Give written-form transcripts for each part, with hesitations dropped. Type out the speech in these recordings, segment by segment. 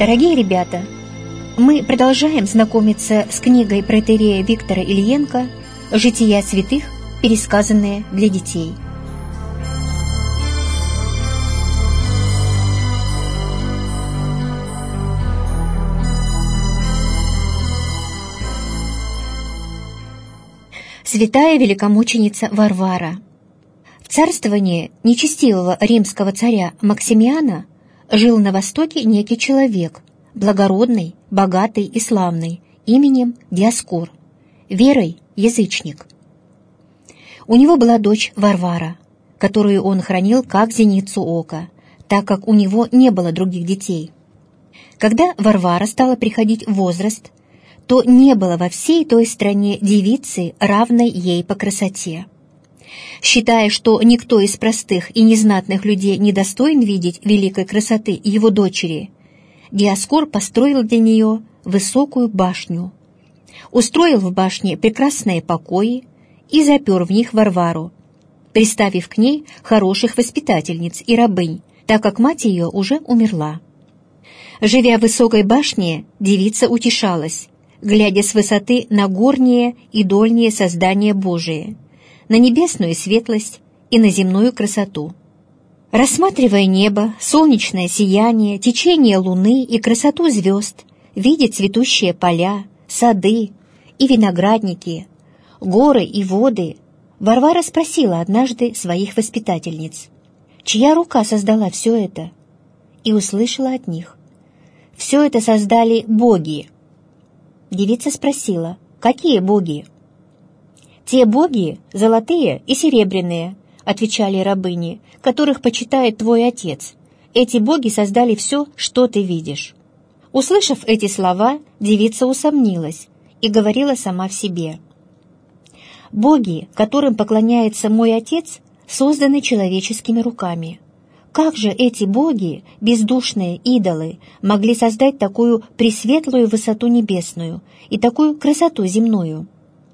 Дорогие ребята, мы продолжаем знакомиться с книгой протоиерея Виктора Ильенко «Жития святых, пересказанные для детей». Святая великомученица Варвара. В царствовании нечестивого римского царя Максимиана жил на востоке некий человек, благородный, богатый и славный, именем Диоскор, верой язычник. У него была дочь Варвара, которую он хранил как зеницу ока, так как у него не было других детей. Когда Варвара стала приходить в возраст, то не было во всей той стране девицы, равной ей по красоте. Считая, что никто из простых и незнатных людей не достоин видеть великой красоты его дочери, Диоскор построил для нее высокую башню, устроил в башне прекрасные покои и запер в них Варвару, приставив к ней хороших воспитательниц и рабынь, так как мать ее уже умерла. Живя в высокой башне, девица утешалась, глядя с высоты на горние и дольние создания Божие, на небесную светлость и на земную красоту. Рассматривая небо, солнечное сияние, течение луны и красоту звезд, видя цветущие поля, сады и виноградники, горы и воды, Варвара спросила однажды своих воспитательниц, чья рука создала все это, и услышала от них: «Все это создали боги». Девица спросила: «Какие боги?» «Те боги, золотые и серебряные», — отвечали рабыни, «которых почитает твой отец. Эти боги создали все, что ты видишь». Услышав эти слова, девица усомнилась и говорила сама в себе: «Боги, которым поклоняется мой отец, созданы человеческими руками. Как же эти боги, бездушные идолы, могли создать такую пресветлую высоту небесную и такую красоту земную?»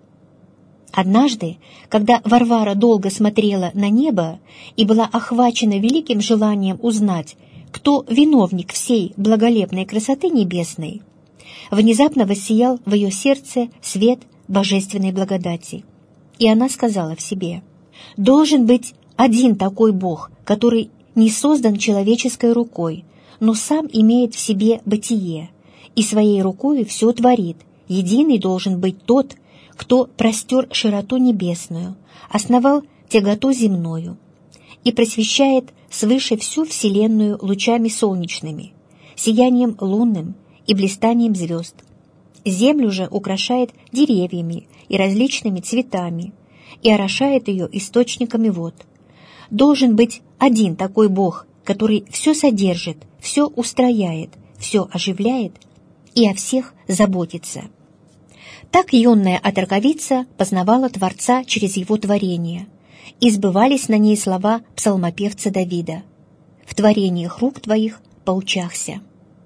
Однажды, когда Варвара долго смотрела на небо и была охвачена великим желанием узнать, кто виновник всей благолепной красоты небесной, внезапно воссиял в ее сердце свет божественной благодати. И она сказала в себе: «Должен быть один такой Бог, который не создан человеческой рукой, но сам имеет в себе бытие, и своей рукой все творит. Единый должен быть тот, кто простер широту небесную, основал тяготу земную и просвещает свыше всю вселенную лучами солнечными, сиянием лунным и блистанием звезд. Землю же украшает деревьями и различными цветами и орошает ее источниками вод. Должен быть один такой Бог, который все содержит, все устрояет, все оживляет и о всех заботится». Так юная отроковица познавала Творца через его творение, и сбывались на ней слова псалмопевца Давида: «В творениях рук твоих поучахся».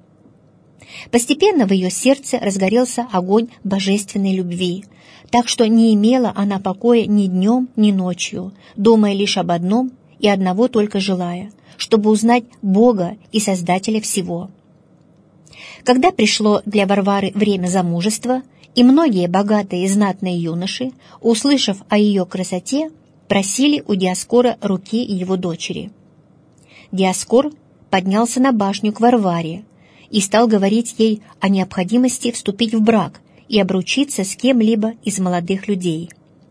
Постепенно в ее сердце разгорелся огонь божественной любви, так что не имела она покоя ни днем, ни ночью, думая лишь об одном и одного только желая, чтобы узнать Бога и Создателя всего. Когда пришло для Варвары время замужества, и многие богатые и знатные юноши, услышав о ее красоте, просили у Диоскора руки его дочери. Диоскор поднялся на башню к Варваре и стал говорить ей о необходимости вступить в брак и обручиться с кем-либо из молодых людей.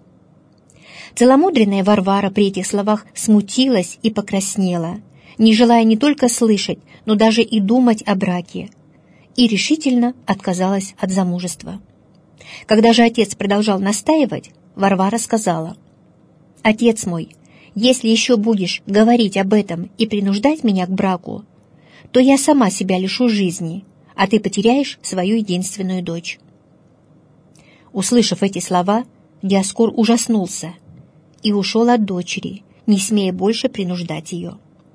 Целомудренная Варвара при этих словах смутилась и покраснела, не желая не только слышать, но даже и думать о браке, и решительно отказалась от замужества. Когда же отец продолжал настаивать, Варвара сказала: «Отец мой, если еще будешь говорить об этом и принуждать меня к браку, то я сама себя лишу жизни, а ты потеряешь свою единственную дочь». Услышав эти слова, Диоскор ужаснулся и ушел от дочери, не смея больше принуждать ее.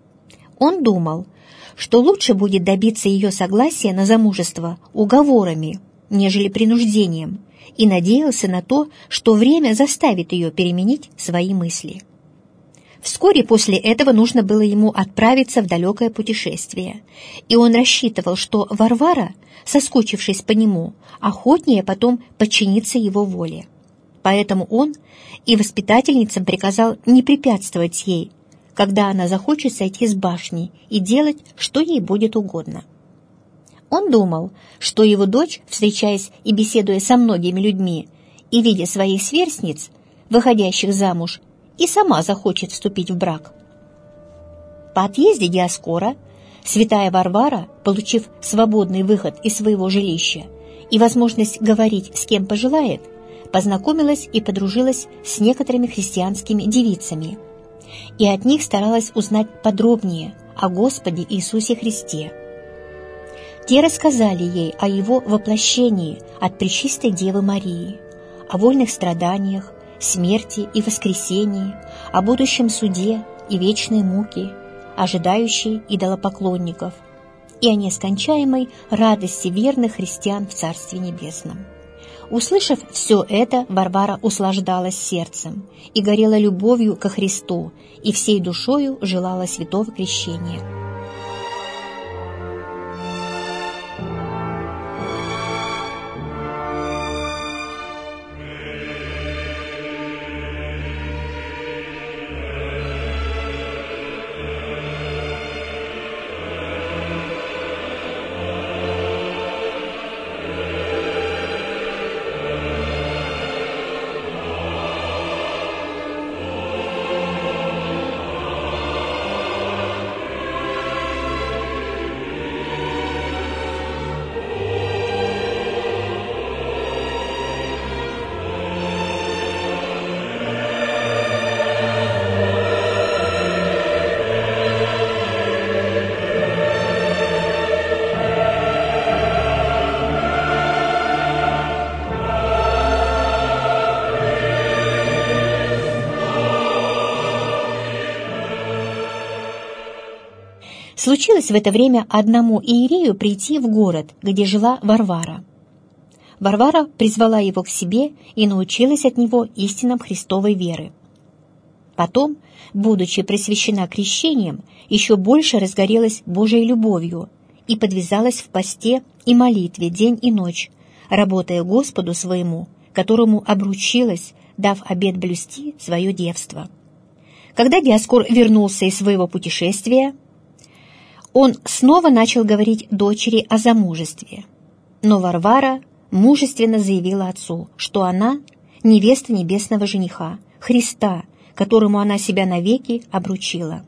Он думал, что лучше будет добиться ее согласия на замужество уговорами, нежели принуждением, и надеялся на то, что время заставит ее переменить свои мысли. Вскоре после этого нужно было ему отправиться в далекое путешествие, и он рассчитывал, что Варвара, соскучившись по нему, охотнее потом подчинится его воле. Поэтому он и воспитательницам приказал не препятствовать ей, когда она захочет сойти с башни и делать, что ей будет угодно. Он думал, что его дочь, встречаясь и беседуя со многими людьми и видя своих сверстниц, выходящих замуж, и сама захочет вступить в брак. По отъезде Диоскора святая Варвара, получив свободный выход из своего жилища и возможность говорить с кем пожелает, познакомилась и подружилась с некоторыми христианскими девицами, и от них старалась узнать подробнее о Господе Иисусе Христе. Те рассказали ей о Его воплощении от Пречистой Девы Марии, о вольных страданиях, смерти и воскресении, о будущем суде и вечной муке, ожидающей идолопоклонников, и о нескончаемой радости верных христиан в Царстве Небесном. Услышав все это, Варвара услаждалась сердцем и горела любовью ко Христу, и всей душою желала святого крещения. Случилось в это время одному иерею прийти в город, где жила Варвара. Варвара призвала его к себе и научилась от него истинам Христовой веры. Потом, будучи пресвящена крещением, еще больше разгорелась Божией любовью и подвязалась в посте и молитве день и ночь, работая Господу своему, которому обручилась, дав обет блюсти свое девство. Когда Диоскор вернулся из своего путешествия, он снова начал говорить дочери о замужестве. Но Варвара мужественно заявила отцу, что она невеста небесного жениха, Христа, которому она себя навеки обручила.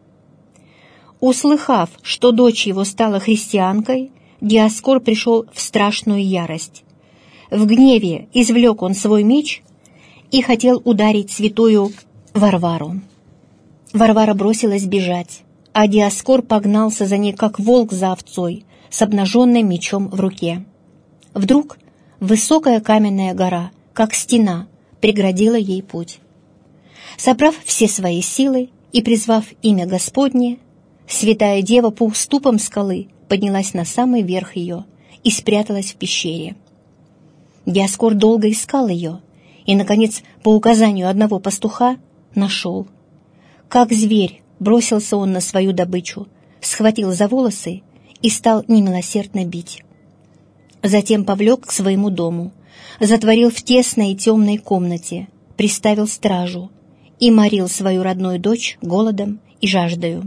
Услыхав, что дочь его стала христианкой, Диоскор пришел в страшную ярость. В гневе извлек он свой меч и хотел ударить святую Варвару. Варвара бросилась бежать, а Диоскор погнался за ней, как волк за овцой, с обнаженным мечом в руке. Вдруг высокая каменная гора, как стена, преградила ей путь. Собрав все свои силы и призвав имя Господне, святая дева по уступам скалы поднялась на самый верх ее и спряталась в пещере. Диоскор долго искал ее и, наконец, по указанию одного пастуха, нашел. Как зверь, бросился он на свою добычу, схватил за волосы и стал немилосердно бить. Затем повлек к своему дому, затворил в тесной и темной комнате, приставил стражу и морил свою родную дочь голодом и жаждою.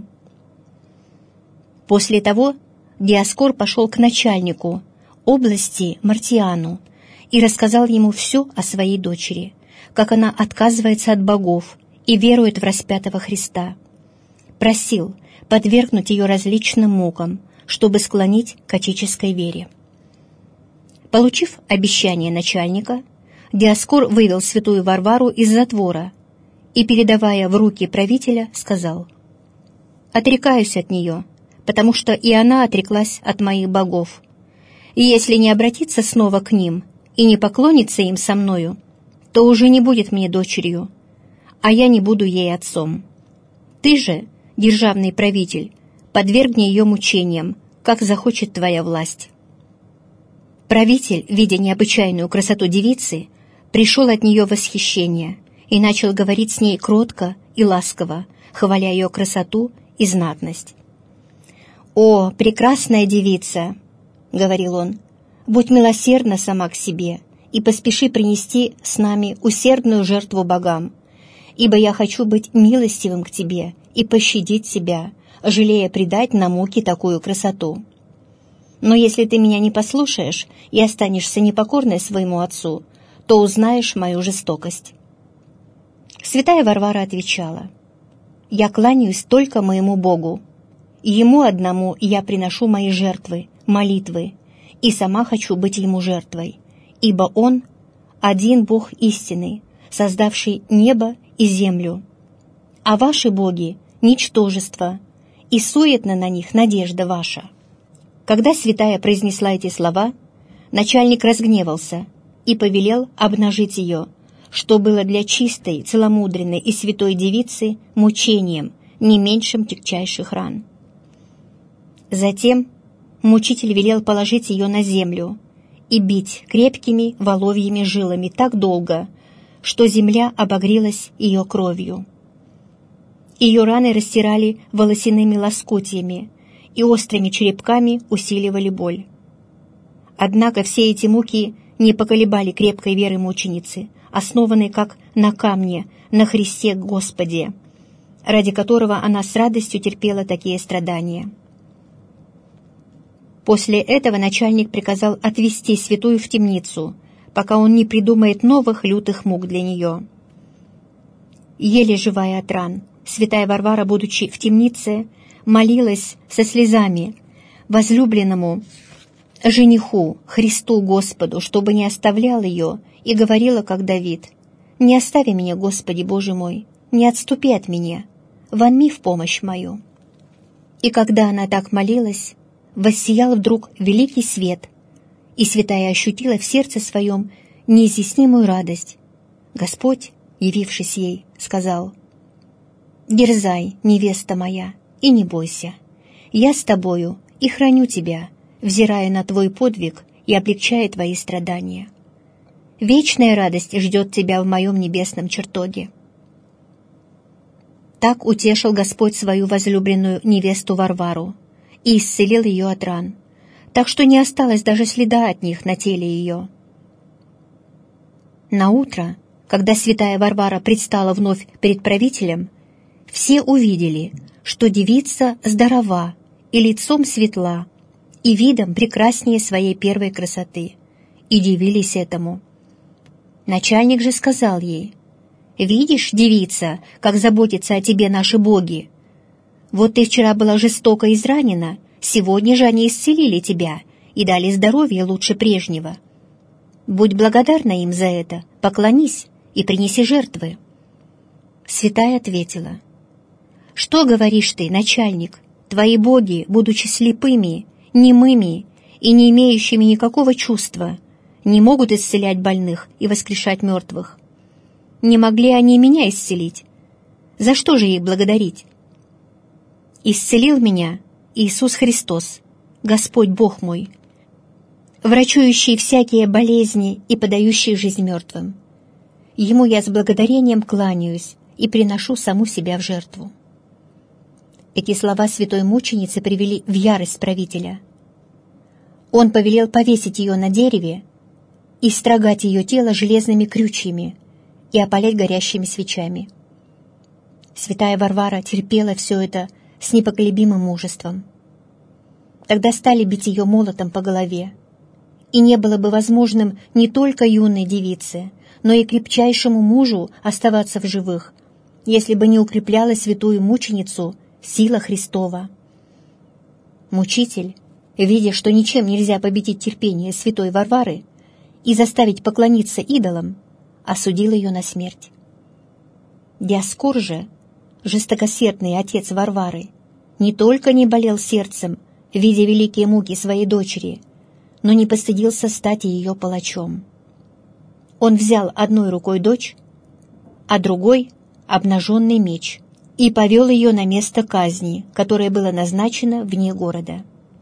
После того Диоскор пошел к начальнику области Мартиану и рассказал ему все о своей дочери, как она отказывается от богов и верует в распятого Христа. Просил подвергнуть ее различным мукам, чтобы склонить к отеческой вере. Получив обещание начальника, Диоскор вывел святую Варвару из затвора и, передавая в руки правителя, сказал: «Отрекаюсь от нее, потому что и она отреклась от моих богов. И если не обратиться снова к ним и не поклониться им со мною, то уже не будет мне дочерью, а я не буду ей отцом. Ты же, державный правитель, подвергни ее мучениям, как захочет твоя власть». Правитель, видя необычайную красоту девицы, пришел от нее в восхищение и начал говорить с ней кротко и ласково, хваля ее красоту и знатность. «О, прекрасная девица!» — говорил он, — «будь милосердна сама к себе и поспеши принести с нами усердную жертву богам, ибо я хочу быть милостивым к тебе и пощадить себя, жалея предать на муки такую красоту. Но если ты меня не послушаешь и останешься непокорной своему отцу, то узнаешь мою жестокость». Святая Варвара отвечала: «Я кланяюсь только моему Богу, и Ему одному я приношу мои жертвы, молитвы, и сама хочу быть Ему жертвой, ибо Он — один Бог истинный, создавший небо и землю. А ваши боги — ничтожество, и суетна на них надежда ваша». Когда святая произнесла эти слова, начальник разгневался и повелел обнажить ее, что было для чистой, целомудренной и святой девицы мучением, не меньшим тягчайших ран. Затем мучитель велел положить ее на землю и бить крепкими воловьими жилами так долго, что земля обогрелась ее кровью. Ее раны растирали волосяными лоскутьями и острыми черепками усиливали боль. Однако все эти муки не поколебали крепкой веры мученицы, основанной как на камне, на Христе Господе, ради которого она с радостью терпела такие страдания. После этого начальник приказал отвести святую в темницу, пока он не придумает новых лютых мук для нее. Еле живая от ран, святая Варвара, будучи в темнице, молилась со слезами возлюбленному жениху, Христу Господу, чтобы не оставлял ее, и говорила, как Давид: «Не остави меня, Господи Боже мой, не отступи от меня, вонми в помощь мою». И когда она так молилась, воссиял вдруг великий свет, и святая ощутила в сердце своем неизъяснимую радость. Господь, явившись ей, сказал: «Дерзай, невеста моя, и не бойся. Я с тобою и храню тебя, взирая на твой подвиг и облегчая твои страдания. Вечная радость ждет тебя в моем небесном чертоге». Так утешил Господь свою возлюбленную невесту Варвару и исцелил ее от ран, так что не осталось даже следа от них на теле ее. Наутро, когда святая Варвара предстала вновь перед правителем, все увидели, что девица здорова и лицом светла, и видом прекраснее своей первой красоты, и дивились этому. Начальник же сказал ей: «Видишь, девица, как заботятся о тебе наши боги? Вот ты вчера была жестоко изранена, сегодня же они исцелили тебя и дали здоровье лучше прежнего. Будь благодарна им за это, поклонись и принеси жертвы». Святая ответила: «Что говоришь ты, начальник? Твои боги, будучи слепыми, немыми и не имеющими никакого чувства, не могут исцелять больных и воскрешать мертвых. Не могли они и меня исцелить. За что же их благодарить? Исцелил меня Иисус Христос, Господь Бог мой, врачующий всякие болезни и подающий жизнь мертвым. Ему я с благодарением кланяюсь и приношу саму себя в жертву». Эти слова святой мученицы привели в ярость правителя. Он повелел повесить ее на дереве и строгать ее тело железными крючьями и опалять горящими свечами. Святая Варвара терпела все это с непоколебимым мужеством. Тогда стали бить ее молотом по голове, и не было бы возможным не только юной девице, но и крепчайшему мужу оставаться в живых, если бы не укрепляла святую мученицу сила Христова. Мучитель, видя, что ничем нельзя победить терпение святой Варвары и заставить поклониться идолам, осудил ее на смерть. Диоскур же, жестокосердный отец Варвары, не только не болел сердцем, видя великие муки своей дочери, но не постыдился стать ее палачом. Он взял одной рукой дочь, а другой — обнаженный меч, и повел ее на место казни, которое было назначено вне города.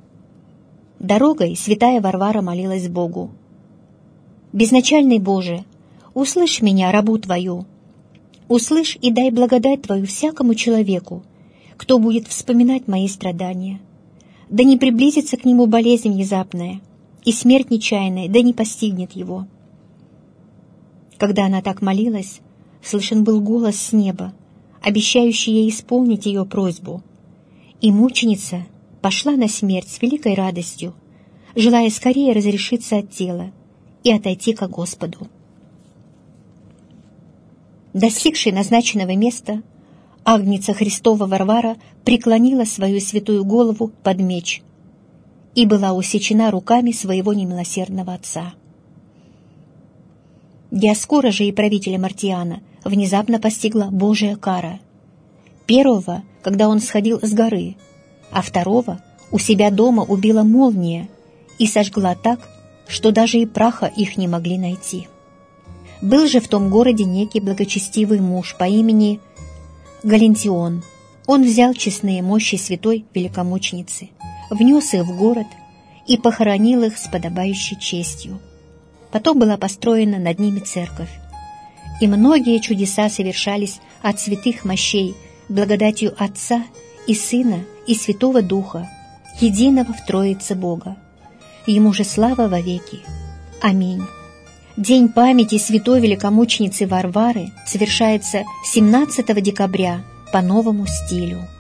Дорогой святая Варвара молилась Богу: «Безначальный Боже, услышь меня, рабу Твою. услышь и дай благодать Твою всякому человеку, кто будет вспоминать мои страдания. Да не приблизится к нему болезнь внезапная, и смерть нечаянная да не постигнет его». Когда она так молилась, слышен был голос с неба, обещающий ей исполнить ее просьбу. И мученица пошла на смерть с великой радостью, желая скорее разрешиться от тела и отойти ко Господу. Достигшей назначенного места, Агнца Христова Варвара преклонила свою святую голову под меч и была усечена руками своего немилосердного отца. Диоскура же и правителя Мартиана внезапно постигла Божия кара. Первого, когда он сходил с горы, а второго у себя дома убила молния и сожгла так, что даже и праха их не могли найти. Был же в том городе некий благочестивый муж по имени Галентион. Он взял честные мощи святой великомученицы, внес их в город и похоронил их с подобающей честью. Потом была построена над ними церковь, и многие чудеса совершались от святых мощей благодатью Отца и Сына и Святого Духа, единого в Троице Бога. Ему же слава вовеки. Аминь. День памяти святой великомученицы Варвары совершается 17 декабря по новому стилю.